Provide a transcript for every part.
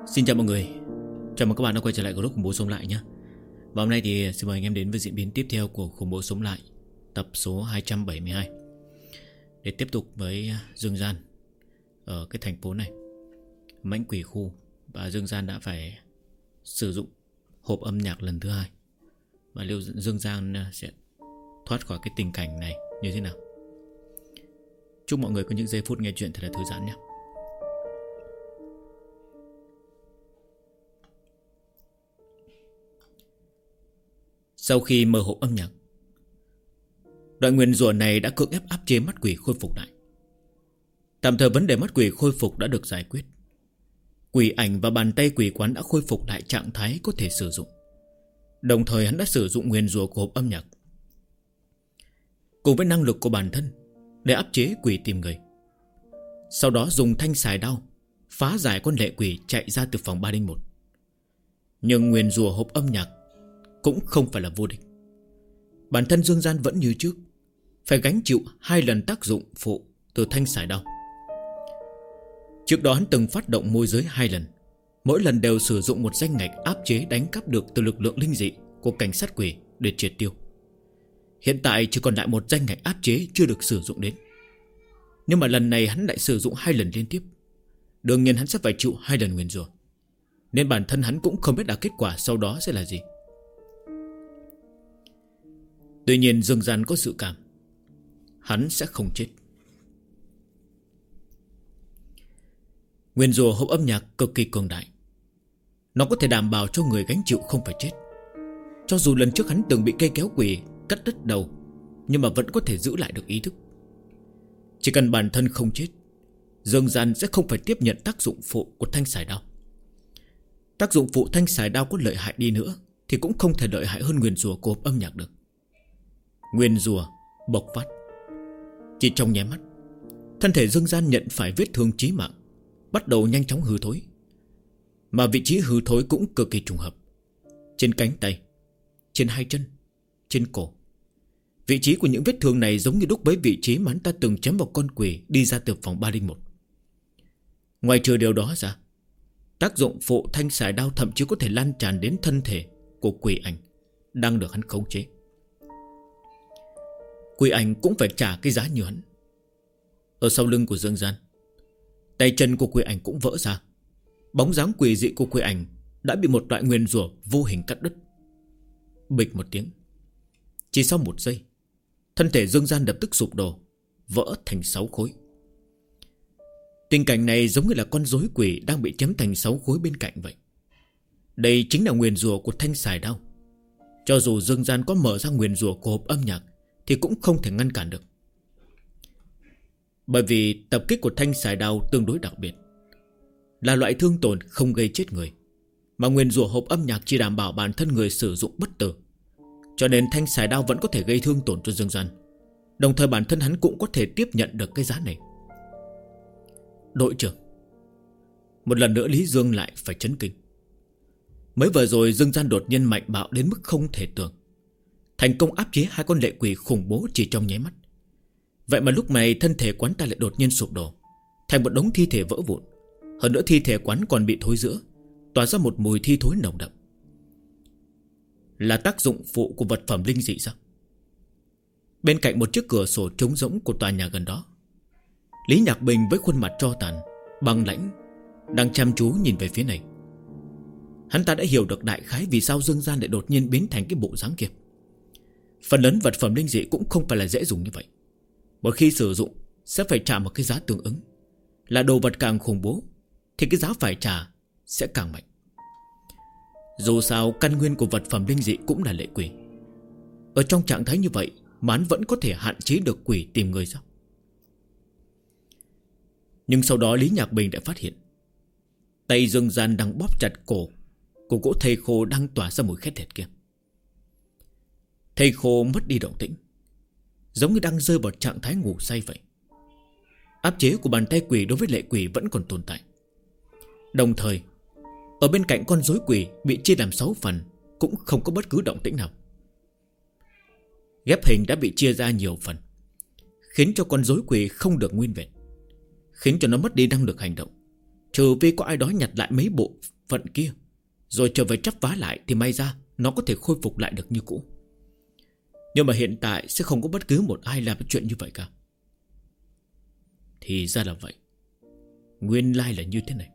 Xin chào mọi người. Chào mừng các bạn đã quay trở lại group Khủng Bố Sống Lại nhé. Và hôm nay thì xin mời anh em đến với diễn biến tiếp theo của Khủng Bố Sống Lại, tập số 272, để tiếp tục với Dương Gian ở cái thành phố này, Mãnh Quỷ Khu. Và Dương Gian đã phải sử dụng hộp âm nhạc lần thứ hai. Và liệu Dương Gian sẽ thoát khỏi cái tình cảnh này như thế nào? Chúc mọi người có những giây phút nghe chuyện thật là thư giãn nhé. Sau khi mở hộp âm nhạc, đoạn nguyền rủa này đã cưỡng ép áp chế mắt quỷ khôi phục lại. Tạm thời vấn đề mắt quỷ khôi phục đã được giải quyết. Quỷ ảnh và bàn tay quỷ quán đã khôi phục lại trạng thái có thể sử dụng. Đồng thời hắn đã sử dụng nguyền rủa của hộp âm nhạc cùng với năng lực của bản thân để áp chế quỷ tìm người. Sau đó dùng thanh xài đao phá giải con lệ quỷ chạy ra từ phòng 301. Nhưng nguyền rủa hộp âm nhạc cũng không phải là vô địch. Bản thân Dương Gian vẫn như trước, phải gánh chịu 2 lần tác dụng phụ từ thanh xài đao. Trước đó hắn từng phát động môi giới 2 lần, mỗi lần đều sử dụng một danh ngạch áp chế đánh cắp được từ lực lượng linh dị của cảnh sát quỷ để triệt tiêu. Hiện tại chỉ còn lại một danh ngạch áp chế chưa được sử dụng đến. Nhưng mà lần này hắn lại sử dụng 2 lần liên tiếp. Đương nhiên hắn sẽ phải chịu 2 lần nguyền rủa, nên bản thân hắn cũng không biết là kết quả sau đó sẽ là gì. Tuy nhiên Dương Gian có dự cảm hắn sẽ không chết. Nguyền rủa hộp âm nhạc cực kỳ cường đại. Nó có thể đảm bảo cho người gánh chịu không phải chết. Cho dù lần trước hắn từng bị cây kéo quỷ cắt đứt đầu, nhưng mà vẫn có thể giữ lại được ý thức. Chỉ cần bản thân không chết, Dương Gian sẽ không phải tiếp nhận tác dụng phụ của thanh xài đao. Tác dụng phụ thanh xài đao có lợi hại đi nữa thì cũng không thể lợi hại hơn nguyền rủa của hộp âm nhạc được. Nguyền rủa bộc phát. Chỉ trong nháy mắt, thân thể Dương Gian nhận phải vết thương chí mạng, bắt đầu nhanh chóng hư thối. Mà vị trí hư thối cũng cực kỳ trùng hợp. Trên cánh tay, trên 2 chân, trên cổ. Vị trí của những vết thương này giống như đúc với vị trí mà hắn ta từng chém vào con quỷ đi ra từ phòng 301. Ngoài trừ điều đó ra, tác dụng phụ thanh xài đao thậm chí có thể lan tràn đến thân thể của quỷ ảnh đang được hắn khống chế. Quỷ ảnh cũng phải trả cái giá như hắn. Ở sau lưng của Dương Gian, tay chân của quỷ ảnh cũng vỡ ra. Bóng dáng quỷ dị của quỷ ảnh đã bị một loại nguyền rủa vô hình cắt đứt. Bịch một tiếng. Chỉ sau 1 giây, thân thể Dương Gian lập tức sụp đổ, vỡ thành 6 khối. Tình cảnh này giống như là con rối quỷ đang bị chém thành 6 khối bên cạnh vậy. Đây chính là nguyền rủa của thanh xài đao. Cho dù Dương Gian có mở ra nguyền rủa của hộp âm nhạc thì cũng không thể ngăn cản được. Bởi vì tập kích của thanh xài đao tương đối đặc biệt, là loại thương tổn không gây chết người, mà nguyền rủa hộp âm nhạc chỉ đảm bảo bản thân người sử dụng bất tử. Cho nên thanh xài đao vẫn có thể gây thương tổn cho Dương Gian. Đồng thời bản thân hắn cũng có thể tiếp nhận được cái giá này. Đội trưởng. Một lần nữa Lý Dương lại phải chấn kinh. Mới vừa rồi Dương Gian đột nhiên mạnh bạo đến mức không thể tưởng, thành công áp chế 2 con lệ quỷ khủng bố chỉ trong nháy mắt. Vậy mà lúc này thân thể quán ta lại đột nhiên sụp đổ thành một đống thi thể vỡ vụn. Hơn nữa thi thể quán còn bị thối rữa, tỏa ra một mùi thi thối nồng đậm. Là tác dụng phụ của vật phẩm linh dị sao? Bên cạnh một chiếc cửa sổ trống rỗng của tòa nhà gần đó, Lý Nhạc Bình với khuôn mặt tro tàn, băng lãnh, đang chăm chú nhìn về phía này. Hắn ta đã hiểu được đại khái vì sao Dương Gian lại đột nhiên biến thành cái bộ dáng kia. Phần lớn vật phẩm linh dị cũng không phải là dễ dùng như vậy. Một khi sử dụng sẽ phải trả một cái giá tương ứng. Là đồ vật càng khủng bố thì cái giá phải trả sẽ càng mạnh. Dù sao căn nguyên của vật phẩm linh dị cũng là lệ quỷ. Ở trong trạng thái như vậy mà hắn vẫn có thể hạn chế được quỷ tìm người sao? Nhưng sau đó Lý Nhạc Bình đã phát hiện tay Dương Gian đang bóp chặt cổ của cỗ thây khô đang tỏa ra mùi khét thịt kia. Thây khô mất đi động tĩnh, giống như đang rơi vào trạng thái ngủ say vậy. Áp chế của bàn tay quỷ đối với lệ quỷ vẫn còn tồn tại. Đồng thời ở bên cạnh con rối quỷ bị chia làm 6 phần cũng không có bất cứ động tĩnh nào. Ghép hình đã bị chia ra nhiều phần, khiến cho con rối quỷ không được nguyên vẹn, khiến cho nó mất đi năng lực hành động, trừ vì có ai đó nhặt lại mấy bộ phận kia, rồi trở về chắp vá lại, thì may ra nó có thể khôi phục lại được như cũ. Nhưng mà hiện tại sẽ không có bất cứ một ai làm cái chuyện như vậy cả. Thì ra là vậy. Nguyên lai là như thế này.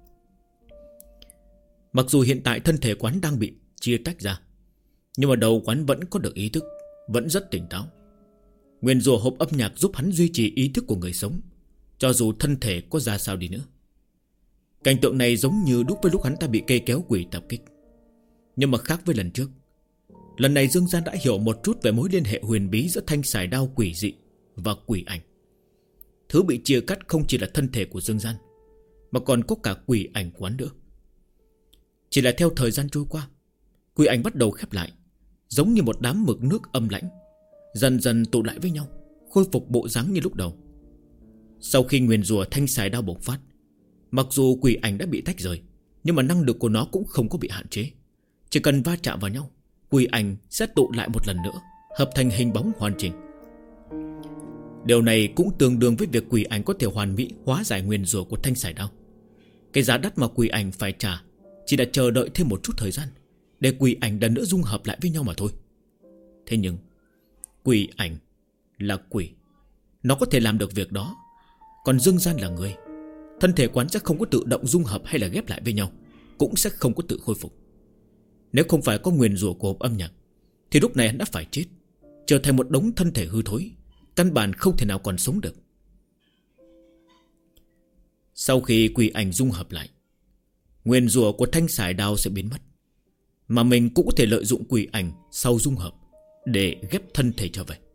Mặc dù hiện tại thân thể quán đang bị chia tách ra, nhưng mà đầu quán vẫn có được ý thức, vẫn rất tỉnh táo. Nguyên rùa hộp âm nhạc giúp hắn duy trì ý thức của người sống, cho dù thân thể có ra sao đi nữa. Cảnh tượng này giống như đúc với lúc hắn ta bị cây kéo quỷ tập kích. Nhưng mà khác với lần trước, lần này Dương Gian đã hiểu một chút về mối liên hệ huyền bí giữa thanh xài đao quỷ dị và quỷ ảnh. Thứ bị chia cắt không chỉ là thân thể của Dương Gian, mà còn có cả quỷ ảnh quán nữa. Chỉ là theo thời gian trôi qua, quỷ ảnh bắt đầu khép lại, giống như một đám mực nước âm lãnh, dần dần tụ lại với nhau, khôi phục bộ dáng như lúc đầu. Sau khi nguyền rủa thanh xài đao bộc phát, mặc dù quỷ ảnh đã bị tách rời, nhưng mà năng lực của nó cũng không có bị hạn chế. Chỉ cần va chạm vào nhau, quỷ ảnh sẽ tụ lại một lần nữa, hợp thành hình bóng hoàn chỉnh. Điều này cũng tương đương với việc quỷ ảnh có thể hoàn mỹ hóa giải nguyền rủa của thanh xài đao. Cái giá đắt mà quỷ ảnh phải trả chỉ là chờ đợi thêm một chút thời gian, để quỷ ảnh lần nữa dung hợp lại với nhau mà thôi. Thế nhưng quỷ ảnh là quỷ, nó có thể làm được việc đó. Còn Dương Gian là người, thân thể quán sẽ không có tự động dung hợp hay là ghép lại với nhau, cũng sẽ không có tự khôi phục. Nếu không phải có nguyền rủa của hộp âm nhạc, thì lúc này hắn đã phải chết, trở thành một đống thân thể hư thối, căn bản không thể nào còn sống được. Sau khi quỷ ảnh dung hợp lại, nguyền rủa của thanh xài đao sẽ biến mất, mà mình cũng có thể lợi dụng quỷ ảnh sau dung hợp để ghép thân thể trở về.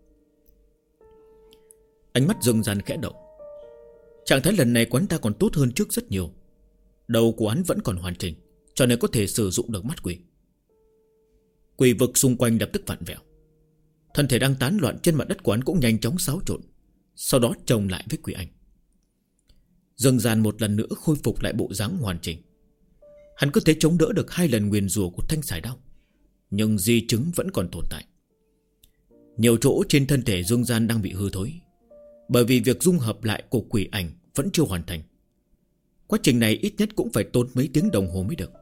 Ánh mắt Dương Gian khẽ động. Trạng thái lần này của hắn ta còn tốt hơn trước rất nhiều. Đầu của hắn vẫn còn hoàn chỉnh, cho nên có thể sử dụng được mắt quỷ. Quỷ vực xung quanh lập tức vặn vẹo. Thân thể đang tán loạn trên mặt đất của hắn cũng nhanh chóng xáo trộn, sau đó chồng lại với quỷ ảnh. Dương Gian một lần nữa khôi phục lại bộ dáng hoàn chỉnh. Hắn có thể chống đỡ được 2 lần nguyền rủa của thanh xài đao, nhưng di chứng vẫn còn tồn tại. Nhiều chỗ trên thân thể Dương Gian đang bị hư thối, bởi vì việc dung hợp lại của quỷ ảnh vẫn chưa hoàn thành. Quá trình này ít nhất cũng phải tốn mấy tiếng đồng hồ mới được.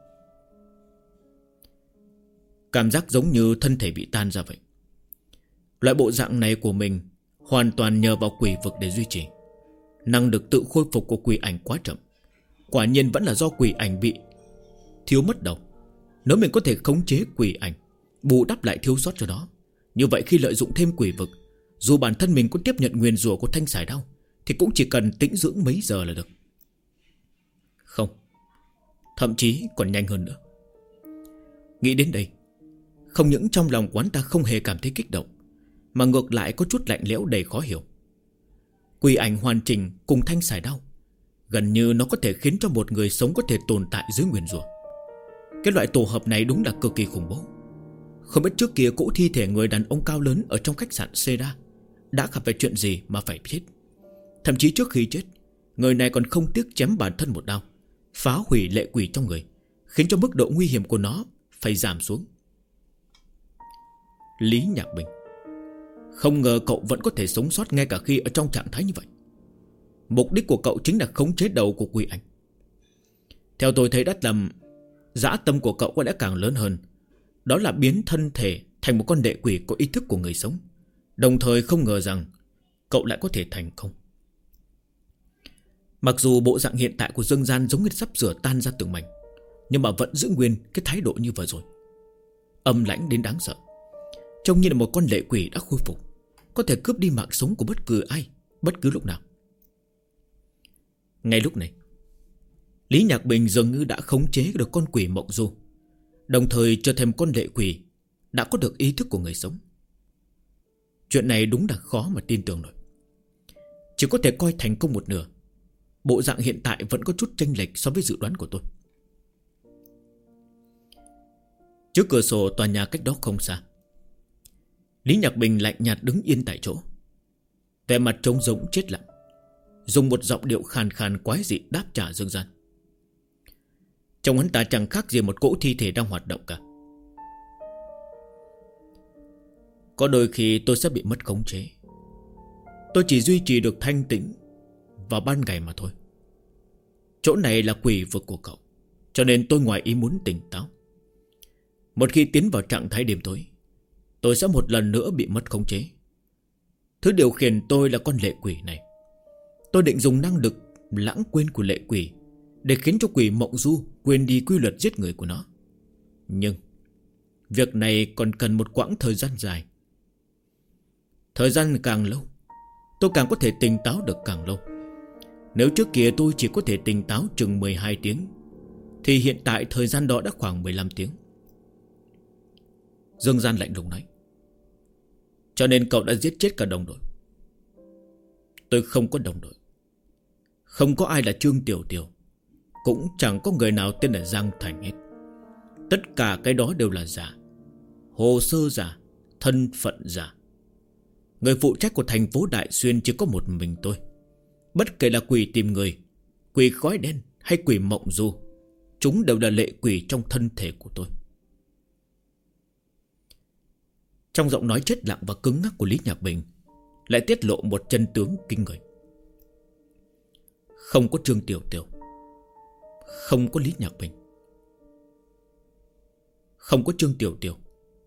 Cảm giác giống như thân thể bị tan ra vậy. Loại bộ dạng này của mình hoàn toàn nhờ vào quỷ vực để duy trì. Năng lực tự khôi phục của quỷ ảnh quá chậm. Quả nhiên vẫn là do quỷ ảnh bị thiếu mất đầu. Nếu mình có thể khống chế quỷ ảnh, bù đắp lại thiếu sót cho đó, như vậy khi lợi dụng thêm quỷ vực, dù bản thân mình có tiếp nhận nguyền rủa của thanh xài đao, thì cũng chỉ cần tĩnh dưỡng mấy giờ là được. Không, thậm chí còn nhanh hơn nữa. Nghĩ đến đây, không những trong lòng quán ta không hề cảm thấy kích động, mà ngược lại có chút lạnh lẽo đầy khó hiểu. Quỷ ảnh hoàn chỉnh cùng thanh xài đao, gần như nó có thể khiến cho một người sống có thể tồn tại dưới nguyền rủa. Cái loại tổ hợp này đúng là cực kỳ khủng bố. Không biết trước kia cỗ thi thể người đàn ông cao lớn ở trong khách sạn Seda đã gặp phải chuyện gì mà phải chết. Thậm chí trước khi chết, người này còn không tiếc chém bản thân một đao, phá hủy lệ quỷ trong người, khiến cho mức độ nguy hiểm của nó phải giảm xuống. Lý Nhạc Bình, không ngờ cậu vẫn có thể sống sót ngay cả khi ở trong trạng thái như vậy. Mục đích của cậu chính là khống chế đầu của quỷ ảnh. Theo tôi thấy đắt lầm, dã tâm của cậu có lẽ càng lớn hơn, đó là biến thân thể thành một con lệ quỷ có ý thức của người sống. Đồng thời không ngờ rằng cậu lại có thể thành công. Mặc dù bộ dạng hiện tại của Dương Gian giống như sắp sửa tan ra từng mảnh, nhưng mà vẫn giữ nguyên cái thái độ như vừa rồi, âm lãnh đến đáng sợ, trông như là một con lệ quỷ đã khôi phục, có thể cướp đi mạng sống của bất cứ ai, bất cứ lúc nào. Ngay lúc này, Lý Nhạc Bình dường như đã khống chế được con quỷ mộng du, đồng thời trở thành con lệ quỷ đã có được ý thức của người sống. Chuyện này đúng là khó mà tin tưởng nổi. Chỉ có thể coi thành công một nửa. Bộ dạng hiện tại vẫn có chút chênh lệch so với dự đoán của tôi. Trước cửa sổ tòa nhà cách đó không xa, Lý Nhạc Bình lạnh nhạt đứng yên tại chỗ, vẻ mặt trống rỗng chết lặng, dùng một giọng điệu khàn khàn quái dị đáp trả Dương Gian. Trong hắn ta chẳng khác gì một cỗ thi thể đang hoạt động cả. Có đôi khi tôi sẽ bị mất khống chế. Tôi chỉ duy trì được thanh tĩnh vào ban ngày mà thôi. Chỗ này là quỷ vực của cậu, cho nên tôi ngoài ý muốn tỉnh táo. Một khi tiến vào trạng thái đêm tối, tôi sẽ một lần nữa bị mất khống chế. Thứ điều khiển tôi là con lệ quỷ này. Tôi định dùng năng lực lãng quên của lệ quỷ để khiến cho quỷ Mộng Du quên đi quy luật giết người của nó. Nhưng việc này còn cần một quãng thời gian dài. Thời gian càng lâu, tôi càng có thể tỉnh táo được càng lâu. Nếu trước kia tôi chỉ có thể tỉnh táo chừng 12 tiếng, thì hiện tại thời gian đó đã khoảng 15 tiếng. Dương Gian lạnh lùng nói: cho nên cậu đã giết chết cả đồng đội. Tôi không có đồng đội. Không có ai là Trương Tiểu Tiểu, cũng chẳng có người nào tên là Giang Thành hết. Tất cả cái đó đều là giả. Hồ sơ giả, thân phận giả. Người phụ trách của thành phố Đại Xuyên chỉ có một mình tôi. Bất kể là quỷ tìm người, quỷ khói đen hay quỷ Mộng Du, chúng đều là lệ quỷ trong thân thể của tôi. Trong giọng nói chết lặng và cứng ngắc của Lý Nhạc Bình lại tiết lộ một chân tướng kinh người. Không có Trương Tiểu Tiểu, không có Lý Nhạc Bình, không có Trương Tiểu Tiểu,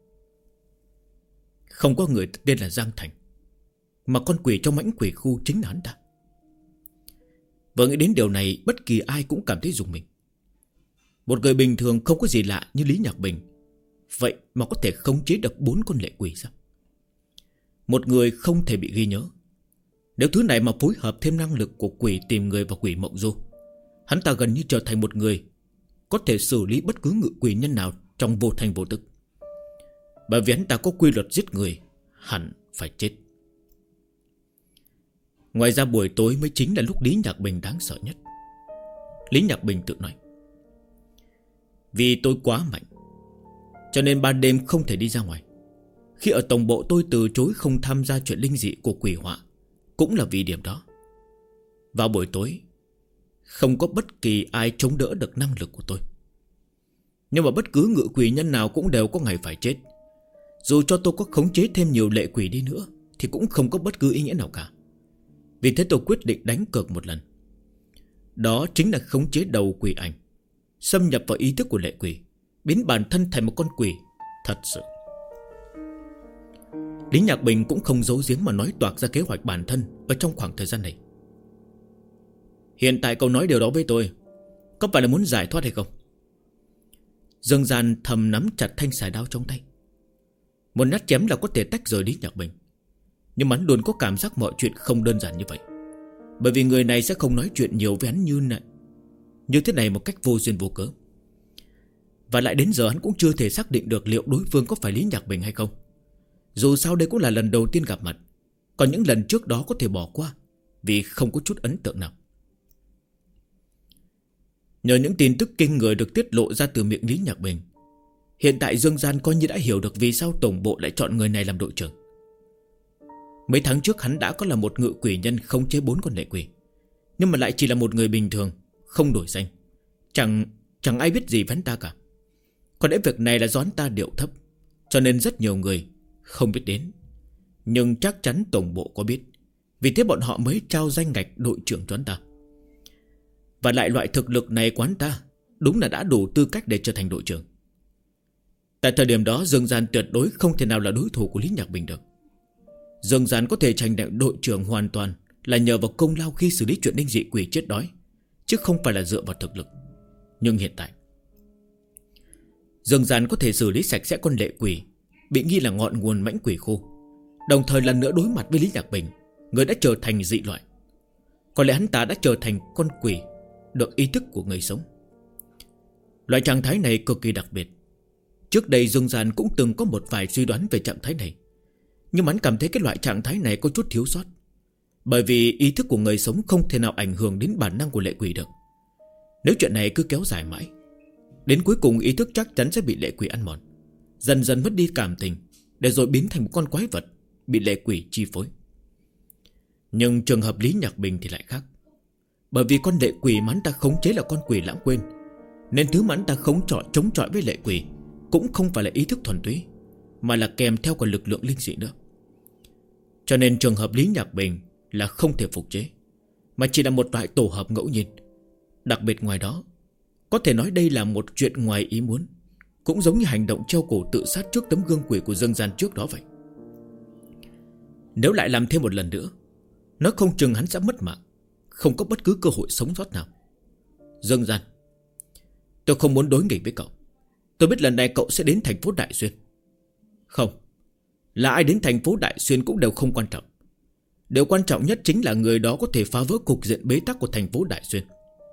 không có người tên là Giang Thành, mà con quỷ trong mãnh quỷ khu chính là hắn ta. Vừa nghĩ đến điều này, bất kỳ ai cũng cảm thấy rùng mình. Một người bình thường không có gì lạ như Lý Nhạc Bình, vậy mà có thể khống chế được 4 con lệ quỷ sao? Một người không thể bị ghi nhớ. Nếu thứ này mà phối hợp thêm năng lực của quỷ tìm người và quỷ Mộng Du, hắn ta gần như trở thành một người có thể xử lý bất cứ ngự quỷ nhân nào trong vô thanh vô tức. Bởi vì hắn ta có quy luật giết người, hẳn phải chết. Ngoài ra buổi tối mới chính là lúc Lý Nhạc Bình đáng sợ nhất. Lý Nhạc Bình tự nói: vì tôi quá mạnh, cho nên ban đêm không thể đi ra ngoài. Khi ở tổng bộ tôi từ chối không tham gia chuyện linh dị của quỷ họa, cũng là vì điểm đó. Vào buổi tối, không có bất kỳ ai chống đỡ được năng lực của tôi. Nhưng mà bất cứ ngự quỷ nhân nào cũng đều có ngày phải chết. Dù cho tôi có khống chế thêm nhiều lệ quỷ đi nữa thì cũng không có bất cứ ý nghĩa nào cả. Vì thế tôi quyết định đánh cược một lần. Đó chính là khống chế đầu quỷ ảnh, xâm nhập vào ý thức của lệ quỷ, biến bản thân thành một con quỷ thật sự. Lý Nhạc Bình cũng không giấu giếm mà nói toạc ra kế hoạch bản thân ở trong khoảng thời gian này. Hiện tại cậu nói điều đó với tôi, có phải là muốn giải thoát hay không? Dương Gian thầm nắm chặt thanh xài đao trong tay. Một nhát chém là có thể tách rời Lý Nhạc Bình, nhưng hắn luôn có cảm giác mọi chuyện không đơn giản như vậy. Bởi vì người này sẽ không nói chuyện nhiều với hắn như thế này một cách vô duyên vô cớ. Và lại đến giờ hắn cũng chưa thể xác định được liệu đối phương có phải Lý Nhạc Bình hay không. Dù sao đây cũng là lần đầu tiên gặp mặt, còn những lần trước đó có thể bỏ qua vì không có chút ấn tượng nào. Nhờ những tin tức kinh người được tiết lộ ra từ miệng Lý Nhạc Bình, hiện tại Dương Gian coi như đã hiểu được vì sao tổng bộ lại chọn người này làm đội trưởng. Mấy tháng trước hắn đã có là một ngự quỷ nhân khống chế 4 con lệ quỷ, nhưng mà lại chỉ là một người bình thường, không đổi danh. Chẳng ai biết gì với hắn ta cả. Có lẽ việc này là do hắn ta điệu thấp, cho nên rất nhiều người không biết đến. Nhưng chắc chắn tổng bộ có biết, vì thế bọn họ mới trao danh ngạch đội trưởng cho hắn ta. Và lại loại thực lực này của hắn ta đúng là đã đủ tư cách để trở thành đội trưởng. Tại thời điểm đó Dương Gian tuyệt đối không thể nào là đối thủ của Lý Nhạc Bình được. Dương Gian có thể tranh nhận đội trưởng hoàn toàn là nhờ vào công lao khi xử lý chuyện linh dị quỷ chết đói, chứ không phải là dựa vào thực lực. Nhưng hiện tại Dương Gian có thể xử lý sạch sẽ con lệ quỷ bị nghi là ngọn nguồn mãnh quỷ khu, đồng thời lần nữa đối mặt với Lý Nhạc Bình, người đã trở thành dị loại. Có lẽ hắn ta đã trở thành con quỷ được ý thức của người sống. Loại trạng thái này cực kỳ đặc biệt. Trước đây Dương Gian cũng từng có một vài suy đoán về trạng thái này, nhưng hắn cảm thấy cái loại trạng thái này có chút thiếu sót. Bởi vì ý thức của người sống không thể nào ảnh hưởng đến bản năng của lệ quỷ được. Nếu chuyện này cứ kéo dài mãi, đến cuối cùng ý thức chắc chắn sẽ bị lệ quỷ ăn mòn, dần dần mất đi cảm tình, để rồi biến thành một con quái vật bị lệ quỷ chi phối. Nhưng trường hợp Lý Nhạc Bình thì lại khác. Bởi vì con lệ quỷ mà hắn ta khống chế là con quỷ lãng quên, nên thứ mà hắn ta chống chọi với lệ quỷ cũng không phải là ý thức thuần túy, mà là kèm theo cả lực lượng linh dị nữa. Cho nên trường hợp Lý Nhạc Bình là không thể phục chế, mà chỉ là một loại tổ hợp ngẫu nhiên. Đặc biệt ngoài đó Có thể nói đây là một chuyện ngoài ý muốn, cũng giống như hành động treo cổ tự sát trước tấm gương quỷ của Dương Gian trước đó vậy. Nếu lại làm thêm một lần nữa, nó không chừng hắn sẽ mất mạng, không có bất cứ cơ hội sống sót nào. Dương Gian, tôi không muốn đối nghịch với cậu. Tôi biết lần này cậu sẽ đến thành phố Đại Xuyên. Không, là ai đến thành phố Đại Xuyên cũng đều không quan trọng. Điều quan trọng nhất chính là người đó có thể phá vỡ cục diện bế tắc của thành phố Đại Xuyên.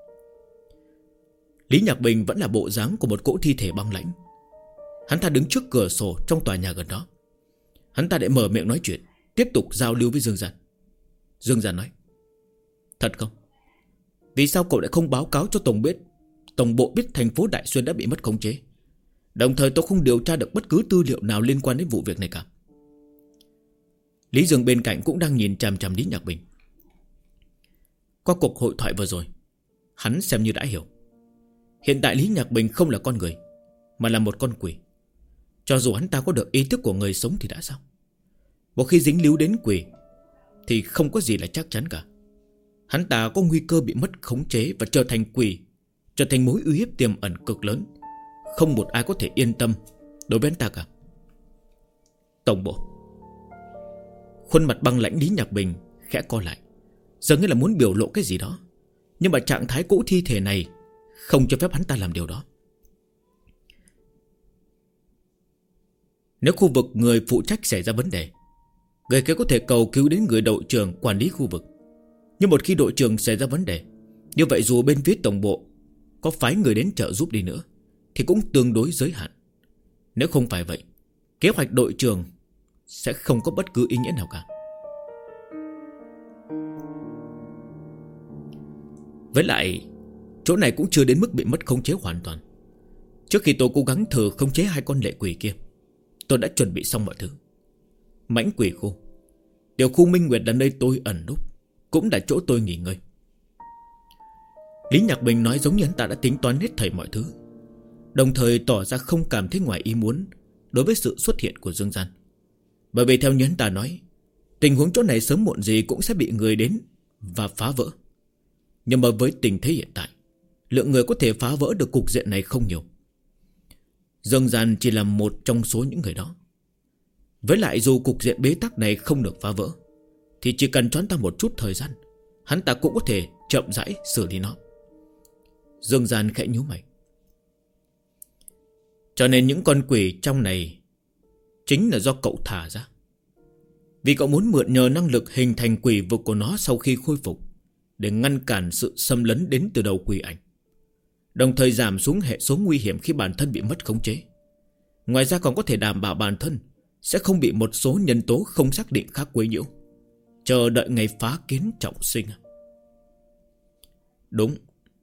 Lý Nhạc Bình vẫn là bộ dáng của một cỗ thi thể băng lãnh. Hắn ta đứng trước cửa sổ trong tòa nhà gần đó. Hắn ta để mở miệng nói chuyện, tiếp tục giao lưu với Dương Gian. Dương Gian nói: Thật không? Vì sao cậu lại không báo cáo cho Tổng bộ biết thành phố Đại Xuyên đã bị mất khống chế? Đồng thời tôi không điều tra được bất cứ tư liệu nào liên quan đến vụ việc này cả. Lý Dương bên cạnh cũng đang nhìn chằm chằm Lý Nhạc Bình. Qua cuộc hội thoại vừa rồi, hắn xem như đã hiểu. Hiện tại Lý Nhạc Bình không là con người, mà là một con quỷ. Cho dù hắn ta có được ý thức của người sống thì đã sao? Một khi dính líu đến quỷ thì không có gì là chắc chắn cả. Hắn ta có nguy cơ bị mất khống chế và trở thành quỷ, trở thành mối uy hiếp tiềm ẩn cực lớn. Không một ai có thể yên tâm đối với hắn ta cả. Tổng bộ. Khuôn mặt băng lãnh Lý Nhạc Bình khẽ co lại, dường như là muốn biểu lộ cái gì đó. Nhưng mà trạng thái cũ thi thể này không cho phép hắn ta làm điều đó. Nếu khu vực người phụ trách xảy ra vấn đề, người kia có thể cầu cứu đến người đội trưởng quản lý khu vực. Nhưng một khi đội trưởng xảy ra vấn đề, như vậy dù bên phía tổng bộ có phái người đến trợ giúp đi nữa thì cũng tương đối giới hạn. Nếu không phải vậy, kế hoạch đội trưởng sẽ không có bất cứ ý nghĩa nào cả. Với lại, chỗ này cũng chưa đến mức bị mất khống chế hoàn toàn. Trước khi tôi cố gắng thử khống chế hai con lệ quỷ kia, tôi đã chuẩn bị xong mọi thứ. Mãnh quỷ khu, tiểu khu Minh Nguyệt là nơi tôi ẩn núp, cũng là chỗ tôi nghỉ ngơi. Lý Nhạc Bình nói giống như hắn ta đã tính toán hết thảy mọi thứ, đồng thời tỏ ra không cảm thấy ngoài ý muốn đối với sự xuất hiện của Dương Gian. Bởi vì theo như hắn ta nói, tình huống chỗ này sớm muộn gì cũng sẽ bị người đến và phá vỡ. Nhưng mà với tình thế hiện tại, lượng người có thể phá vỡ được cục diện này không nhiều. Dương Gian chỉ là một trong số những người đó. Với lại dù cục diện bế tắc này không được phá vỡ, thì chỉ cần cho hắn ta một chút thời gian, hắn ta cũng có thể chậm rãi xử lý nó. Dương Gian khẽ nhíu mày. Cho nên những con quỷ trong này chính là do cậu thả ra. Vì cậu muốn mượn nhờ năng lực hình thành quỷ vực của nó sau khi khôi phục, để ngăn cản sự xâm lấn đến từ đầu quỷ ảnh, đồng thời giảm xuống hệ số nguy hiểm khi bản thân bị mất khống chế. Ngoài ra còn có thể đảm bảo bản thân sẽ không bị một số nhân tố không xác định khác quấy nhiễu, chờ đợi ngày phá kiến trọng sinh. Đúng.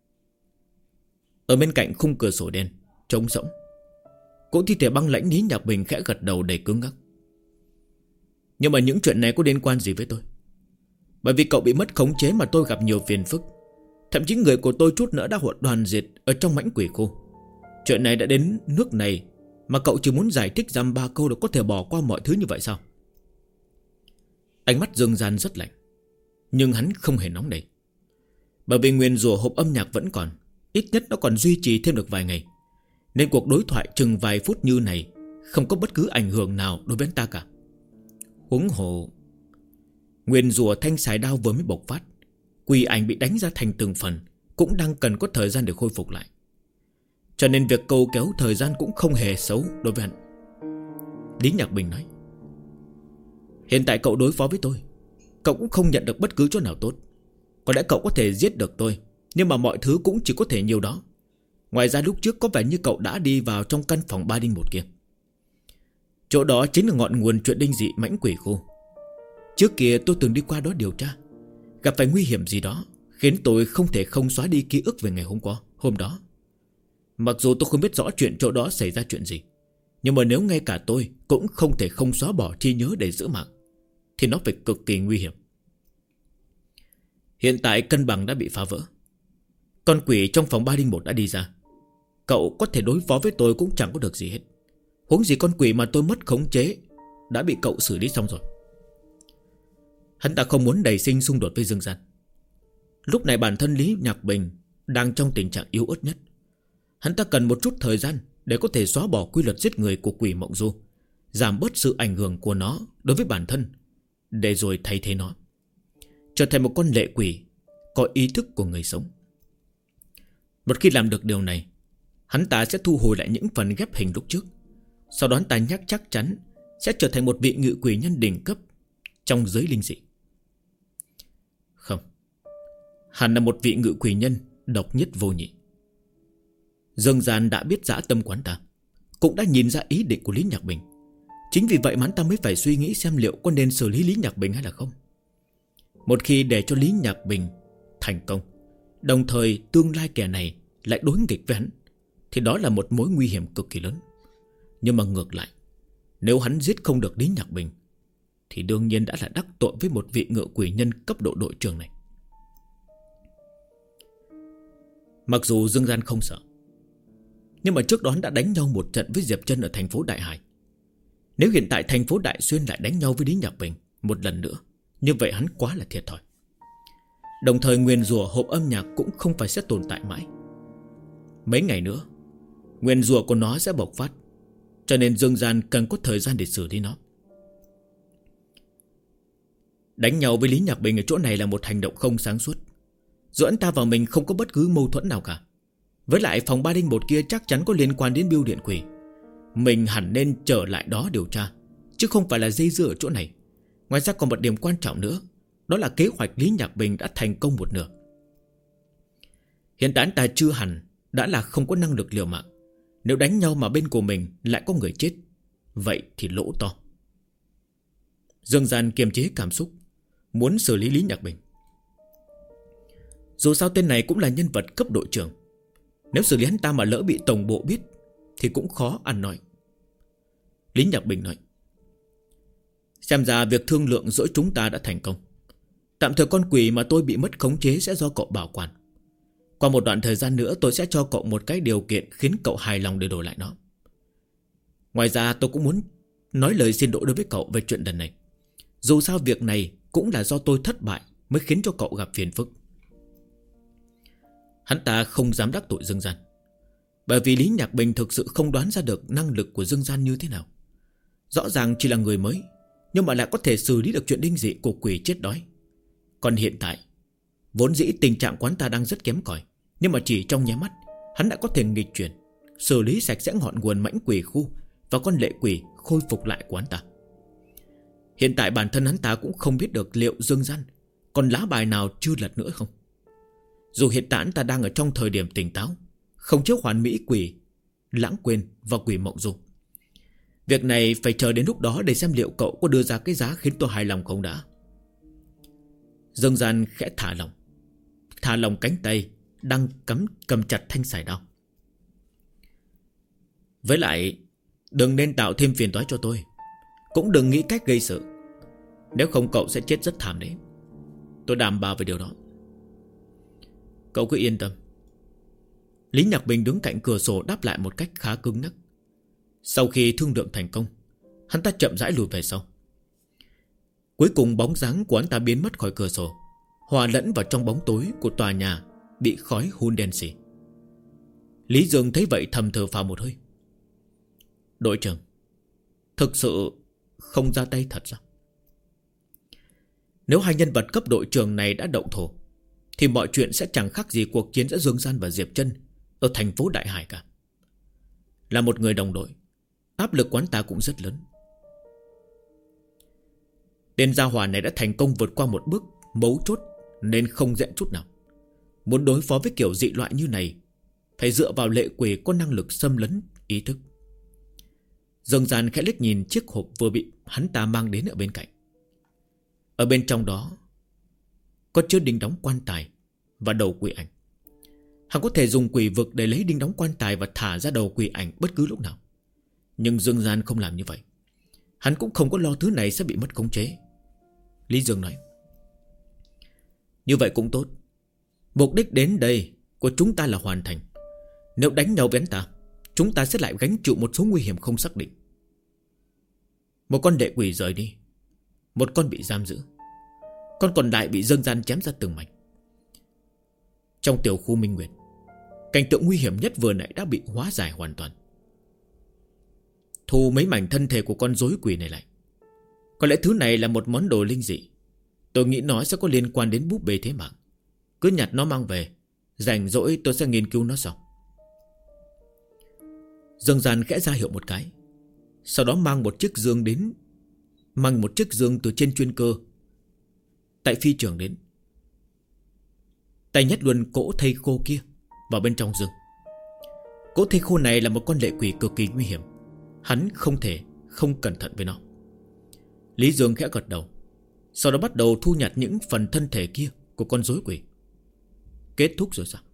Ở bên cạnh khung cửa sổ đen trống rỗng, cỗ thi thể băng lãnh Lý Nhạc Bình khẽ gật đầu đầy cứng ngắc. Nhưng mà những chuyện này có liên quan gì với tôi? Bởi vì cậu bị mất khống chế mà tôi gặp nhiều phiền phức. Thậm chí người của tôi chút nữa đã đoàn diệt ở trong mãnh quỷ khu. Chuyện này đã đến nước này mà cậu chỉ muốn giải thích dăm ba câu là có thể bỏ qua mọi thứ như vậy sao? Ánh mắt Dương Gian rất lạnh, nhưng hắn không hề nóng nảy. Bởi vì nguyền rủa hộp âm nhạc vẫn còn, ít nhất nó còn duy trì thêm được vài ngày, nên cuộc đối thoại chừng vài phút như này không có bất cứ ảnh hưởng nào đối với anh ta cả. Huống hồ, nguyền rủa thanh xài đao vừa mới bộc phát, quỷ ảnh bị đánh ra thành từng phần cũng đang cần có thời gian để khôi phục lại. Cho nên việc câu kéo thời gian cũng không hề xấu đối với hắn. Lý Nhạc Bình nói: Hiện tại cậu đối phó với tôi, cậu cũng không nhận được bất cứ chỗ nào tốt. Có lẽ cậu có thể giết được tôi, nhưng mà mọi thứ cũng chỉ có thể nhiều đó. Ngoài ra lúc trước có vẻ như cậu đã đi vào trong căn phòng 301 kia. Chỗ đó chính là ngọn nguồn chuyện đinh dị mãnh quỷ khu. Trước kia tôi từng đi qua đó điều tra, gặp phải nguy hiểm gì đó khiến tôi không thể không xóa đi ký ức về ngày hôm đó. Mặc dù tôi không biết rõ chuyện chỗ đó xảy ra chuyện gì, nhưng mà nếu ngay cả tôi cũng không thể không xóa bỏ trí nhớ để giữ mạng, thì nó phải cực kỳ nguy hiểm. Hiện tại cân bằng đã bị phá vỡ, con quỷ trong phòng 301 đã đi ra. Cậu có thể đối phó với tôi cũng chẳng có được gì hết, huống gì con quỷ mà tôi mất khống chế đã bị cậu xử lý xong rồi. Hắn ta không muốn nảy sinh xung đột với Dương Gian. Lúc này bản thân Lý Nhạc Bình đang trong tình trạng yếu ớt nhất. Hắn ta cần một chút thời gian để có thể xóa bỏ quy luật giết người của quỷ mộng du, giảm bớt sự ảnh hưởng của nó đối với bản thân, để rồi thay thế nó trở thành một con lệ quỷ có ý thức của người sống. Một khi làm được điều này, hắn ta sẽ thu hồi lại những phần ghép hình lúc trước. Sau đó hắn ta chắc chắn sẽ trở thành một vị ngự quỷ nhân đỉnh cấp trong giới linh dị. Không, hắn là một vị ngự quỷ nhân độc nhất vô nhị. Dương Gian đã biết dã tâm của hắn ta, cũng đã nhìn ra ý định của Lý Nhạc Bình. Chính vì vậy mà hắn ta mới phải suy nghĩ xem liệu có nên xử lý Lý Nhạc Bình hay là không. Một khi để cho Lý Nhạc Bình thành công, đồng thời tương lai kẻ này lại đối nghịch với hắn, thì đó là một mối nguy hiểm cực kỳ lớn. Nhưng mà ngược lại, nếu hắn giết không được Lý Nhạc Bình, thì đương nhiên đã là đắc tội với một vị ngự quỷ nhân cấp độ đội trưởng này. Mặc dù Dương Gian không sợ, nhưng mà trước đó hắn đã đánh nhau một trận với Diệp Trân ở thành phố Đại Hải. Nếu hiện tại thành phố Đại Xuyên lại đánh nhau với Lý Nhạc Bình một lần nữa, như vậy hắn quá là thiệt thòi. Đồng thời nguyền rủa hộp âm nhạc cũng không phải sẽ tồn tại mãi. Mấy ngày nữa nguyền rủa của nó sẽ bộc phát, cho nên Dương Gian cần có thời gian để xử lý nó. Đánh nhau với Lý Nhạc Bình ở chỗ này là một hành động không sáng suốt. Giữa anh ta và mình không có bất cứ mâu thuẫn nào cả. Với lại phòng 301 kia chắc chắn có liên quan đến Bưu Điện Quỷ. Mình hẳn nên trở lại đó điều tra, chứ không phải là dây dưa ở chỗ này. Ngoài ra còn một điểm quan trọng nữa, đó là kế hoạch Lý Nhạc Bình đã thành công một nửa. Hiện tại anh ta chưa hẳn đã là không có năng lực liều mạng. Nếu đánh nhau mà bên của mình lại có người chết, vậy thì lỗ to. Dương Gian kiềm chế cảm xúc, muốn xử lý Lý Nhạc Bình. Dù sao tên này cũng là nhân vật cấp đội trưởng, nếu xử lý hắn ta mà lỡ bị tổng bộ biết thì cũng khó ăn nói. Lý Nhạc Bình nói: xem ra việc thương lượng giữa chúng ta đã thành công. Tạm thời con quỷ mà tôi bị mất khống chế sẽ do cậu bảo quản. Qua một đoạn thời gian nữa tôi sẽ cho cậu một cái điều kiện khiến cậu hài lòng để đổi lại nó. Ngoài ra tôi cũng muốn nói lời xin lỗi đối với cậu về chuyện lần này. Dù sao việc này cũng là do tôi thất bại mới khiến cho cậu gặp phiền phức. Hắn ta không dám đắc tội Dương Gian, bởi vì Lý Nhạc Bình thực sự không đoán ra được năng lực của Dương Gian như thế nào. Rõ ràng chỉ là người mới, nhưng mà lại có thể xử lý được chuyện linh dị của quỷ chết đói. Còn hiện tại, vốn dĩ tình trạng quán ta đang rất kém cỏi, nhưng mà chỉ trong nháy mắt hắn đã có thể nghịch chuyển, xử lý sạch sẽ ngọn nguồn mãnh quỷ khu và con lệ quỷ khôi phục lại quán ta. Hiện tại bản thân hắn ta cũng không biết được liệu Dương Gian còn lá bài nào chưa lật nữa không. Dù hiện tại hắn ta đang ở trong thời điểm tỉnh táo, không trước hoàn mỹ quỷ lãng quên và quỷ mộng du. Việc này phải chờ đến lúc đó để xem liệu cậu có đưa ra cái giá khiến tôi hài lòng không đã. Dương Gian khẽ thả lỏng cánh tay đang cầm chặt thanh sải đao. Với lại đừng nên tạo thêm phiền toái cho tôi, cũng đừng nghĩ cách gây sự, nếu không cậu sẽ chết rất thảm đấy. Tôi đảm bảo về điều đó. Cậu cứ yên tâm. Lý Nhạc Bình đứng cạnh cửa sổ đáp lại một cách khá cứng nhắc. Sau khi thương lượng thành công, hắn ta chậm rãi lùi về sau. Cuối cùng bóng dáng của hắn ta biến mất khỏi cửa sổ, hòa lẫn vào trong bóng tối của tòa nhà bị khói hun đen sì. Lý Dương thấy vậy thầm thở phào một hơi. Đội trưởng, thực sự không ra tay thật sao? Nếu hai nhân vật cấp đội trưởng này đã động thổ, thì mọi chuyện sẽ chẳng khác gì cuộc chiến giữa Dương Gian và Diệp Trân ở thành phố Đại Hải cả. Là một người đồng đội, áp lực quán ta cũng rất lớn. Tên gia hỏa này đã thành công vượt qua một bước mấu chốt, nên không dễ chút nào. Muốn đối phó với kiểu dị loại như này, phải dựa vào lệ quỷ có năng lực xâm lấn ý thức. Dương Gian khẽ liếc nhìn chiếc hộp vừa bị hắn ta mang đến ở bên cạnh. Ở bên trong đó có chứa đinh đóng quan tài và đầu quỷ ảnh. Hắn có thể dùng quỷ vực để lấy đinh đóng quan tài và thả ra đầu quỷ ảnh bất cứ lúc nào. Nhưng Dương Gian không làm như vậy. Hắn cũng không có lo thứ này sẽ bị mất khống chế. Lý Dương nói: như vậy cũng tốt. Mục đích đến đây của chúng ta là hoàn thành. Nếu đánh nhau với hắn ta, chúng ta sẽ lại gánh chịu một số nguy hiểm không xác định. Một con đệ quỷ rời đi, một con bị giam giữ, con còn lại bị Dương Gian chém ra từng mảnh. Trong tiểu khu Minh Nguyệt, Cảnh tượng nguy hiểm nhất vừa nãy đã bị hóa giải hoàn toàn. Thu mấy mảnh thân thể của con rối quỷ này lại. Có lẽ thứ này là một món đồ linh dị. Tôi nghĩ nó sẽ có liên quan đến búp bê thế mạng. Cứ nhặt nó mang về, rảnh rỗi tôi sẽ nghiên cứu nó sau. Dương Gian khẽ ra hiệu một cái, sau đó mang một chiếc dương từ trên chuyên cơ tại phi trường đến. Tay nhét luôn cỗ thây khô kia vào bên trong dương. Cỗ thây khô này là một con lệ quỷ cực kỳ nguy hiểm. Hắn không thể không cẩn thận với nó. Lý Dương khẽ gật đầu, sau đó bắt đầu thu nhặt những phần thân thể kia của con rối quỷ. Kết thúc rồi sao?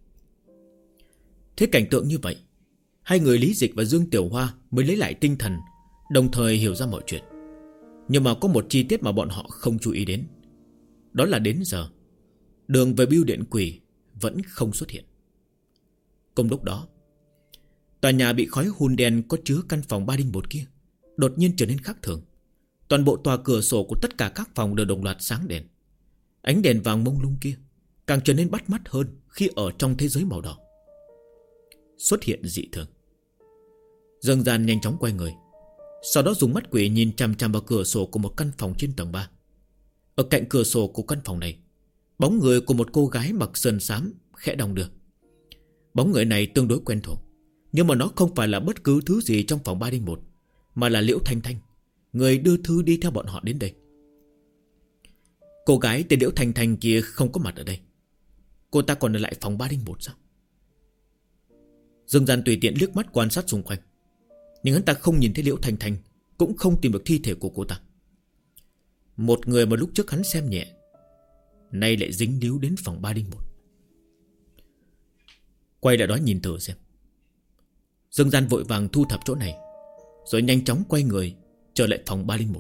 Thế cảnh tượng như vậy, hai người Lý Dịch và Dương Tiểu Hoa mới lấy lại tinh thần, đồng thời hiểu ra mọi chuyện. Nhưng mà có một chi tiết mà bọn họ không chú ý đến. Đó là đến giờ đường về bưu điện quỷ vẫn không xuất hiện. Cùng lúc đó, tòa nhà bị khói hun đen có chứa căn phòng 301 kia đột nhiên trở nên khác thường. Toàn bộ tòa cửa sổ của tất cả các phòng đều đồng loạt sáng đèn. Ánh đèn vàng mông lung kia càng trở nên bắt mắt hơn khi ở trong thế giới màu đỏ. Xuất hiện dị thường. Dương Gian nhanh chóng quay người, sau đó dùng mắt quỷ nhìn chằm chằm vào cửa sổ của một căn phòng trên tầng 3. Ở cạnh cửa sổ của căn phòng này, bóng người của một cô gái mặc sơn xám khẽ đong đưa. Bóng người này tương đối quen thuộc, nhưng mà nó không phải là bất cứ thứ gì trong phòng 301, mà là Liễu Thanh Thanh, người đưa thư đi theo bọn họ đến đây. Cô gái tên Liễu Thanh Thanh kia không có mặt ở đây. Cô ta còn ở lại phòng 301 sao? Dương Gian tùy tiện liếc mắt quan sát xung quanh, nhưng hắn ta không nhìn thấy Liễu Thanh Thanh, cũng không tìm được thi thể của cô ta. Một người mà lúc trước hắn xem nhẹ, nay lại dính líu đến phòng 301. Quay lại đó nhìn thử xem. Dương Gian vội vàng thu thập chỗ này, rồi nhanh chóng quay người trở lại phòng 301.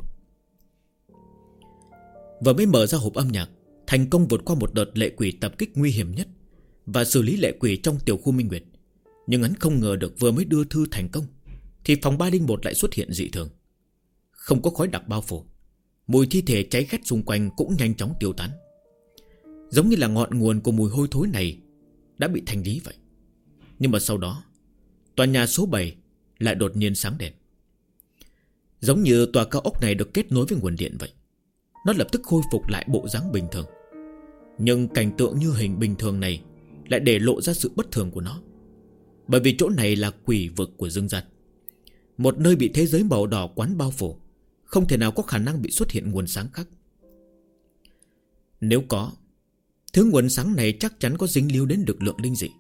Vừa mới mở ra hộp âm nhạc, thành công vượt qua một đợt lệ quỷ tập kích nguy hiểm nhất và xử lý lệ quỷ trong tiểu khu Minh Nguyệt. Nhưng hắn không ngờ được vừa mới đưa thư thành công thì phòng 301 lại xuất hiện dị thường. Không có khói đặc bao phủ, mùi thi thể cháy khét xung quanh cũng nhanh chóng tiêu tán. Giống như là ngọn nguồn của mùi hôi thối này đã bị thanh lý vậy. Nhưng mà sau đó, tòa nhà số 7 lại đột nhiên sáng đèn. Giống như tòa cao ốc này được kết nối với nguồn điện vậy. Nó lập tức khôi phục lại bộ dáng bình thường. Nhưng cảnh tượng như hình bình thường này lại để lộ ra sự bất thường của nó. Bởi vì chỗ này là quỷ vực của Dương Gian, một nơi bị thế giới màu đỏ quán bao phủ, không thể nào có khả năng bị xuất hiện nguồn sáng khác. Nếu có, thứ nguồn sáng này chắc chắn có dính líu đến lực lượng linh dị.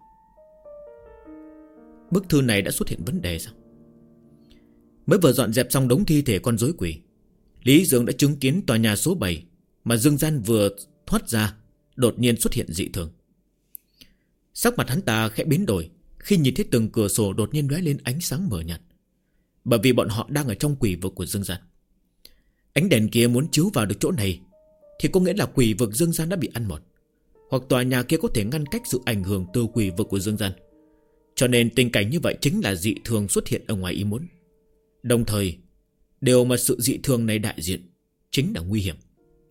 Bức thư này đã xuất hiện vấn đề sao? Mới vừa dọn dẹp xong đống thi thể con rối quỷ, Lý Dương đã chứng kiến tòa nhà số 7 mà Dương Gian vừa thoát ra đột nhiên xuất hiện dị thường. Sắc mặt hắn ta khẽ biến đổi khi nhìn thấy từng cửa sổ đột nhiên lóe lên ánh sáng mờ nhạt. Bởi vì bọn họ đang ở trong quỷ vực của Dương Gian. Ánh đèn kia muốn chiếu vào được chỗ này thì có nghĩa là quỷ vực Dương Gian đã bị ăn mòn, hoặc tòa nhà kia có thể ngăn cách sự ảnh hưởng từ quỷ vực của Dương Gian. Cho nên tình cảnh như vậy chính là dị thường xuất hiện ở ngoài ý muốn. Đồng thời, điều mà sự dị thường này đại diện chính là nguy hiểm.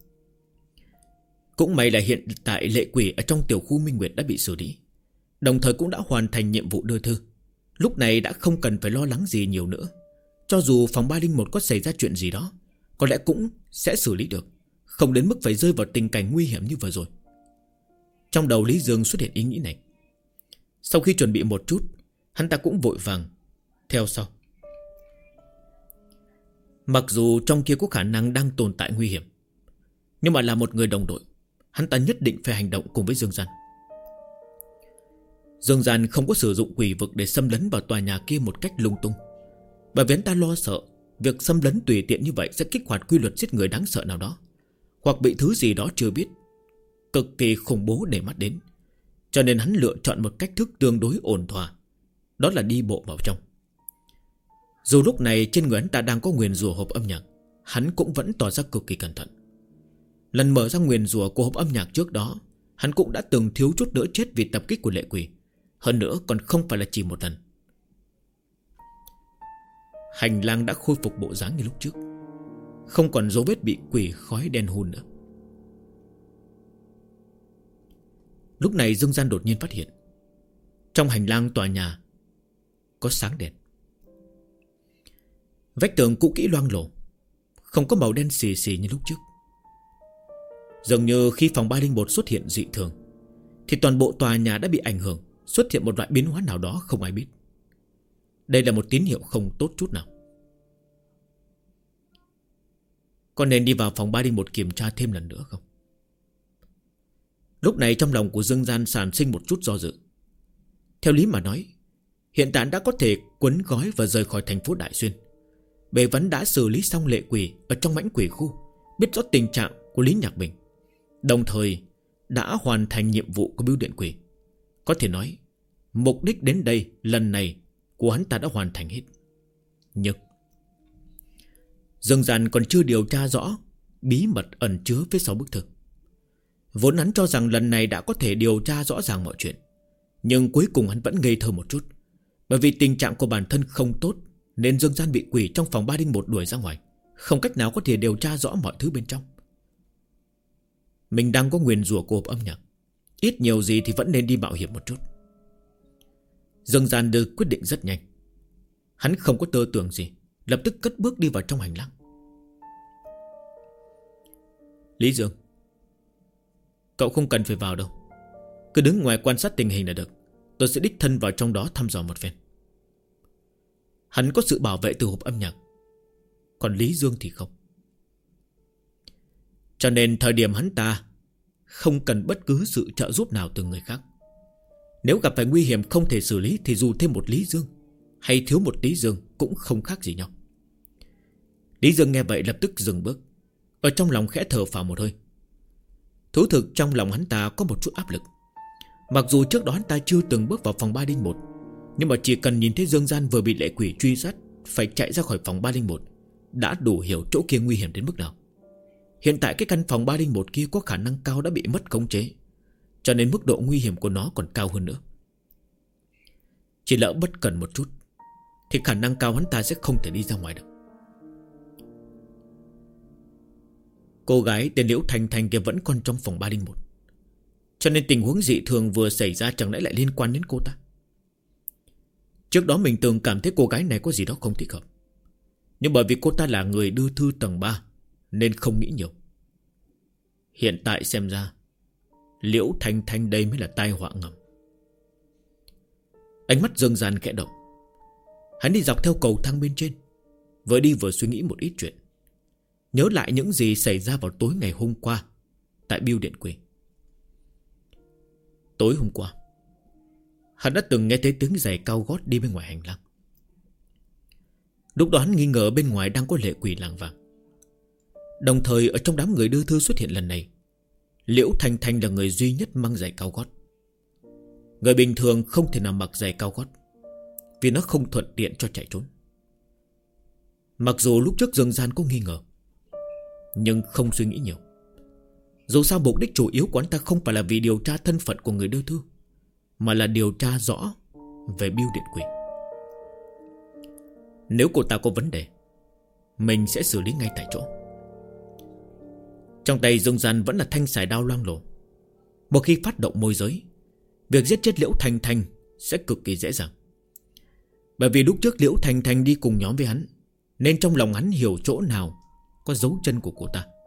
Cũng may là hiện tại lệ quỷ ở trong tiểu khu Minh Nguyệt đã bị xử lý, đồng thời cũng đã hoàn thành nhiệm vụ đưa thư. Lúc này đã không cần phải lo lắng gì nhiều nữa. Cho dù phòng 301 có xảy ra chuyện gì đó, có lẽ cũng sẽ xử lý được, không đến mức phải rơi vào tình cảnh nguy hiểm như vừa rồi. Trong đầu Lý Dương xuất hiện ý nghĩ này. Sau khi chuẩn bị một chút, hắn ta cũng vội vàng theo sau. Mặc dù trong kia có khả năng đang tồn tại nguy hiểm, nhưng mà là một người đồng đội, hắn ta nhất định phải hành động cùng với Dương Gian. Dương Gian không có sử dụng quỷ vực để xâm lấn vào tòa nhà kia một cách lung tung, bởi vì hắn ta lo sợ việc xâm lấn tùy tiện như vậy sẽ kích hoạt quy luật giết người đáng sợ nào đó, hoặc bị thứ gì đó chưa biết cực kỳ khủng bố để mắt đến. Cho nên hắn lựa chọn một cách thức tương đối ổn thỏa, đó là đi bộ vào trong. Dù lúc này trên người hắn ta đang có nguyền rủa hộp âm nhạc, hắn cũng vẫn tỏ ra cực kỳ cẩn thận. Lần mở ra nguyền rủa của hộp âm nhạc trước đó, hắn cũng đã từng thiếu chút nữa chết vì tập kích của lệ quỷ, hơn nữa còn không phải là chỉ một lần. Hành lang đã khôi phục bộ dáng như lúc trước, không còn dấu vết bị quỷ khói đen hun nữa. Lúc này Dương Gian đột nhiên phát hiện Trong hành lang tòa nhà có sáng đèn. Vách tường cũ kỹ loang lổ, không có màu đen xì xì như lúc trước. Dường như khi phòng 301 xuất hiện dị thường thì toàn bộ tòa nhà đã bị ảnh hưởng, xuất hiện một loại biến hóa nào đó không ai biết. Đây là một tín hiệu không tốt chút nào. Có nên đi vào phòng 301 kiểm tra thêm lần nữa không? Lúc này trong lòng của Dương Gian sản sinh một chút do dự. Theo lý mà nói, hiện tại đã có thể quấn gói và rời khỏi thành phố Đại Xuyên. Bề Vấn đã xử lý xong lệ quỷ ở trong mãnh quỷ khu, biết rõ tình trạng của Lý Nhạc Bình, đồng thời đã hoàn thành nhiệm vụ của bưu điện quỷ. Có thể nói mục đích đến đây lần này của hắn ta đã hoàn thành hết. Nhưng Dương Gian còn chưa điều tra rõ bí mật ẩn chứa phía sau bức thư. Vốn hắn cho rằng lần này đã có thể điều tra rõ ràng mọi chuyện, nhưng cuối cùng hắn vẫn ngây thơ một chút. Bởi vì tình trạng của bản thân không tốt, nên Dương Gian bị quỷ trong phòng 301 đuổi ra ngoài, không cách nào có thể điều tra rõ mọi thứ bên trong. Mình đang có nguyền rủa của hộp âm nhạc, ít nhiều gì thì vẫn nên đi mạo hiểm một chút. Dương Gian đưa quyết định rất nhanh. Hắn không có tơ tưởng gì, lập tức cất bước đi vào trong hành lang. Lý Dương, cậu không cần phải vào đâu, cứ đứng ngoài quan sát tình hình là được. Tôi sẽ đích thân vào trong đó thăm dò một phen. Hắn có sự bảo vệ từ hộp âm nhạc, còn Lý Dương thì không. Cho nên thời điểm hắn ta không cần bất cứ sự trợ giúp nào từ người khác. Nếu gặp phải nguy hiểm không thể xử lý thì dù thêm một Lý Dương hay thiếu một Lý Dương cũng không khác gì nhau. Lý Dương nghe vậy lập tức dừng bước, ở trong lòng khẽ thở phào một hơi. Thú thực trong lòng hắn ta có một chút áp lực. Mặc dù trước đó hắn ta chưa từng bước vào phòng 301, nhưng mà chỉ cần nhìn thấy Dương Gian vừa bị lệ quỷ truy sát phải chạy ra khỏi phòng 301 đã đủ hiểu chỗ kia nguy hiểm đến mức nào. Hiện tại cái căn phòng 301 kia có khả năng cao đã bị mất khống chế, cho nên mức độ nguy hiểm của nó còn cao hơn nữa. Chỉ lỡ bất cẩn một chút thì khả năng cao hắn ta sẽ không thể đi ra ngoài được. Cô gái tên Liễu Thanh Thanh kia vẫn còn trong phòng 301, cho nên tình huống dị thường vừa xảy ra chẳng lẽ lại liên quan đến cô ta. Trước đó mình từng cảm thấy cô gái này có gì đó không thích hợp, nhưng bởi vì cô ta là người đưa thư tầng 3 nên không nghĩ nhiều. Hiện tại xem ra Liễu Thanh Thanh đây mới là tai họa ngầm. Ánh mắt Dương Gian khẽ động. Hắn đi dọc theo cầu thang bên trên, vừa đi vừa suy nghĩ một ít chuyện, nhớ lại những gì xảy ra vào tối ngày hôm qua tại bưu điện quỷ. Tối hôm qua hắn đã từng nghe thấy tiếng giày cao gót đi bên ngoài hành lang. Lúc đó hắn nghi ngờ bên ngoài đang có lệ quỷ làng vàng. Đồng thời ở trong đám người đưa thư xuất hiện lần này, Liễu Thanh Thanh là người duy nhất mang giày cao gót. Người bình thường không thể nào mặc giày cao gót, vì nó không thuận tiện cho chạy trốn. Mặc dù lúc trước Dương Gian có nghi ngờ, nhưng không suy nghĩ nhiều. Dù sao mục đích chủ yếu của anh ta không phải là vì điều tra thân phận của người đưa thư, mà là điều tra rõ về bưu điện quỷ. Nếu cô ta có vấn đề, mình sẽ xử lý ngay tại chỗ. Trong tay Dương Gian vẫn là thanh xài đao loang lổ. Một khi phát động môi giới, việc giết chết Liễu Thanh Thanh sẽ cực kỳ dễ dàng. Bởi vì lúc trước Liễu Thanh Thanh đi cùng nhóm với hắn, nên trong lòng hắn hiểu chỗ nào có dấu chân của cô ta.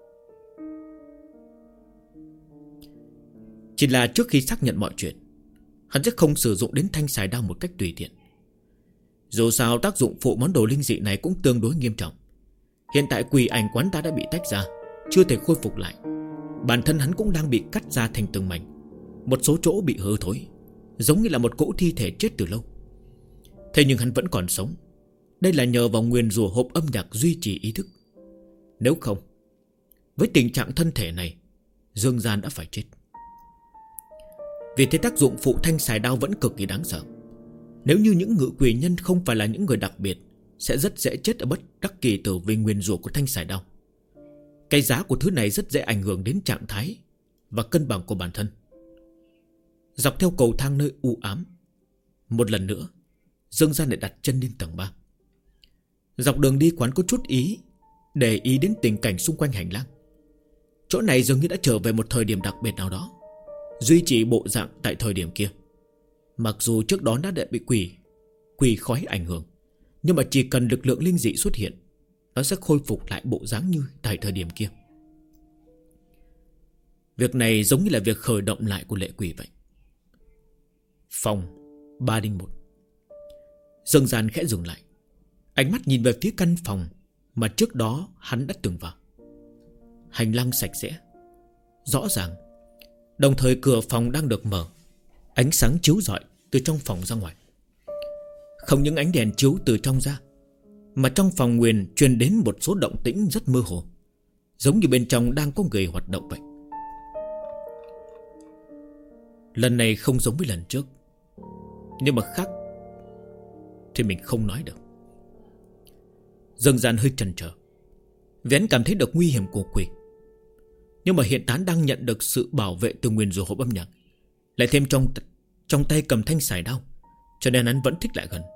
Chỉ là trước khi xác nhận mọi chuyện, hắn sẽ không sử dụng đến thanh xài đao một cách tùy tiện. Dù sao tác dụng phụ món đồ linh dị này cũng tương đối nghiêm trọng. Hiện tại quỷ ảnh quán ta đã bị tách ra, chưa thể khôi phục lại. Bản thân hắn cũng đang bị cắt ra thành từng mảnh, một số chỗ bị hư thối, giống như là một cỗ thi thể chết từ lâu. Thế nhưng hắn vẫn còn sống. Đây là nhờ vào nguyền rủa hộp âm nhạc duy trì ý thức. Nếu không, với tình trạng thân thể này, Dương Gian đã phải chết. Vì thế tác dụng phụ thanh xài đao vẫn cực kỳ đáng sợ. Nếu như những ngự quỷ nhân không phải là những người đặc biệt, sẽ rất dễ chết ở bất đắc kỳ tử vì nguyền rủa của thanh xài đao. Cái giá của thứ này rất dễ ảnh hưởng đến trạng thái và cân bằng của bản thân. Dọc theo cầu thang nơi u ám, một lần nữa Dương Gian lại đặt chân lên tầng 3. Dọc đường đi quán có chút để ý đến tình cảnh xung quanh hành lang. Chỗ này dường như đã trở về một thời điểm đặc biệt nào đó, duy trì bộ dạng tại thời điểm kia. Mặc dù trước đó đã bị quỷ khói ảnh hưởng, nhưng mà chỉ cần lực lượng linh dị xuất hiện, nó sẽ khôi phục lại bộ dáng như tại thời điểm kia. Việc này giống như là việc khởi động lại của lệ quỷ vậy. Phòng 301. Dương Gian khẽ dừng lại, ánh mắt nhìn về phía căn phòng mà trước đó hắn đã từng vào. Hành lang sạch sẽ, rõ ràng. Đồng thời cửa phòng đang được mở, ánh sáng chiếu rọi từ trong phòng ra ngoài. Không những ánh đèn chiếu từ trong ra, mà trong phòng nguyền truyền đến một số động tĩnh rất mơ hồ, giống như bên trong đang có người hoạt động vậy. Lần này không giống với lần trước, nhưng mà khác thì mình không nói được. Dương Gian hơi chần chờ, vì hắn cảm thấy được nguy hiểm của quỷ. Nhưng mà hiện tại đang nhận được sự bảo vệ từ nguyền rủa hộp âm nhạc, lại thêm trong tay cầm thanh sải đao, cho nên hắn vẫn thích lại gần.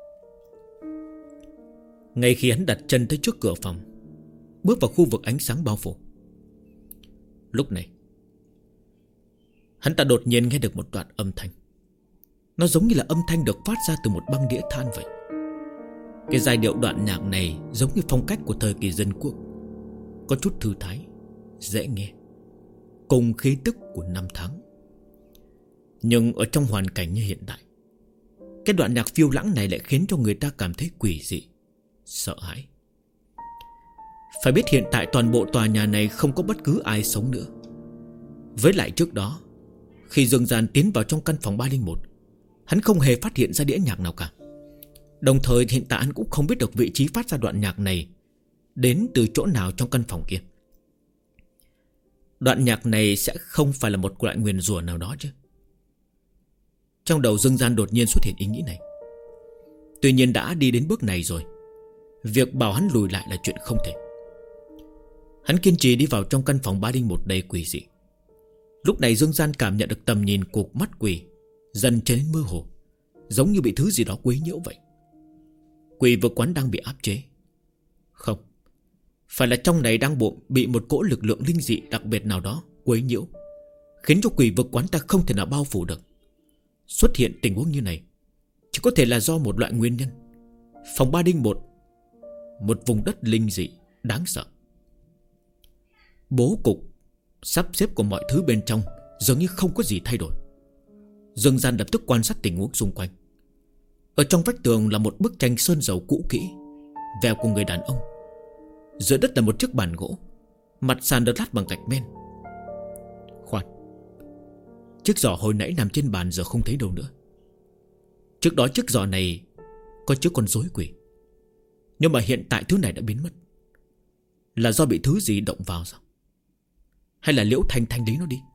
Ngay khi hắn đặt chân tới trước cửa phòng, bước vào khu vực ánh sáng bao phủ, lúc này hắn ta đột nhiên nghe được một đoạn âm thanh. Nó giống như là âm thanh được phát ra từ một băng đĩa than vậy. Cái giai điệu đoạn nhạc này giống như phong cách của thời kỳ dân quốc, có chút thư thái, dễ nghe, cùng khí tức của năm tháng. Nhưng ở trong hoàn cảnh như hiện tại, cái đoạn nhạc phiêu lãng này lại khiến cho người ta cảm thấy quỷ dị, sợ hãi. Phải biết hiện tại toàn bộ tòa nhà này không có bất cứ ai sống nữa. Với lại trước đó, khi Dương Gian tiến vào trong căn phòng 301, hắn không hề phát hiện ra đĩa nhạc nào cả. Đồng thời hiện tại hắn cũng không biết được vị trí phát ra đoạn nhạc này đến từ chỗ nào trong căn phòng kia. Đoạn nhạc này sẽ không phải là một loại nguyền rủa nào đó chứ? Trong đầu Dương Gian đột nhiên xuất hiện ý nghĩ này. Tuy nhiên đã đi đến bước này rồi, việc bảo hắn lùi lại là chuyện không thể. Hắn kiên trì đi vào trong căn phòng 301 đầy quỷ dị. Lúc này Dương Gian cảm nhận được tầm nhìn của mắt quỷ dần trở nên mơ hồ, giống như bị thứ gì đó quấy nhiễu vậy. Quỷ vực quán đang bị áp chế. Không, phải là trong này đang bị một cỗ lực lượng linh dị đặc biệt nào đó quấy nhiễu, khiến cho quỷ vực quán ta không thể nào bao phủ được. Xuất hiện tình huống như này chỉ có thể là do một loại nguyên nhân. Phòng 301, một vùng đất linh dị đáng sợ. Bố cục, sắp xếp của mọi thứ bên trong dường như không có gì thay đổi. Dương Gian lập tức quan sát tình huống xung quanh. Ở trong vách tường là một bức tranh sơn dầu cũ kỹ, veo của người đàn ông. Giữa đất là một chiếc bàn gỗ, mặt sàn được lát bằng gạch men. Khoan, chiếc giỏ hồi nãy nằm trên bàn giờ không thấy đâu nữa. Trước đó chiếc giỏ này có chứa con rối quỷ, nhưng mà hiện tại thứ này đã biến mất. Là do bị thứ gì động vào sao? Hay là Liễu Thanh Thanh lấy nó đi?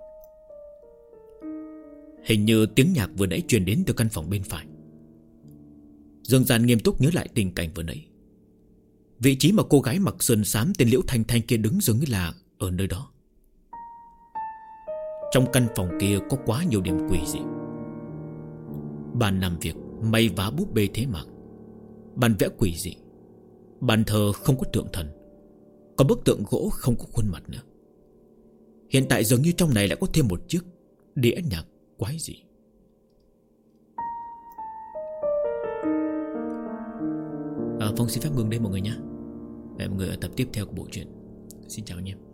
Hình như tiếng nhạc vừa nãy truyền đến từ căn phòng bên phải. Dương Gian nghiêm túc nhớ lại tình cảnh vừa nãy. Vị trí mà cô gái mặc sườn xám tên Liễu Thanh Thanh kia đứng dường như là ở nơi đó. Trong căn phòng kia có quá nhiều điểm quỷ dị. Bàn làm việc may vá búp bê thế mạng, bàn vẽ quỷ dị, bàn thờ không có tượng thần, có bức tượng gỗ không có khuôn mặt nữa. Hiện tại dường như trong này lại có thêm một chiếc đĩa nhạc quái dị. Phong xin phép ngừng đây mọi người nhé. Hẹn mọi người ở tập tiếp theo của bộ truyện. Xin chào nhé.